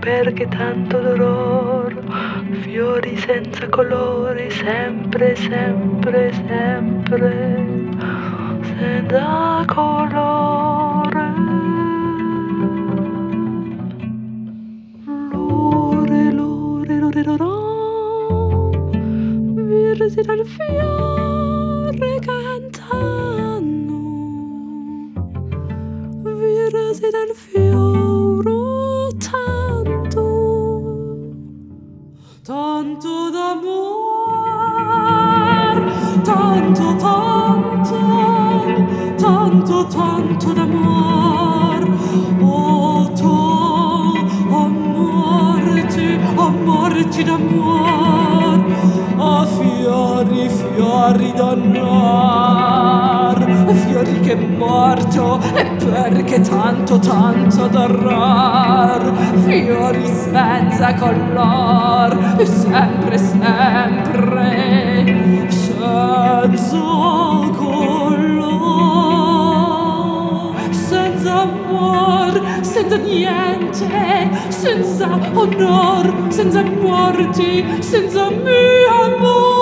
perché tanto dolore, fiori senza colore, sempre, sempre, sempre, senza colore. Lore, lore, lore, loro, virsi dal fiore cantano, virsi dal fiore tanto, tanto d'amor, tanto, tanto, tanto, tanto d'amor, oh tu, amorti d'amor, oh fiori, fiori d'onor, fiori che morto e perché tanto, tanto d'orror, fiori senza color, sempre, sempre, senza color, senza amor, senza niente, senza onor, senza morti, senza mio amore.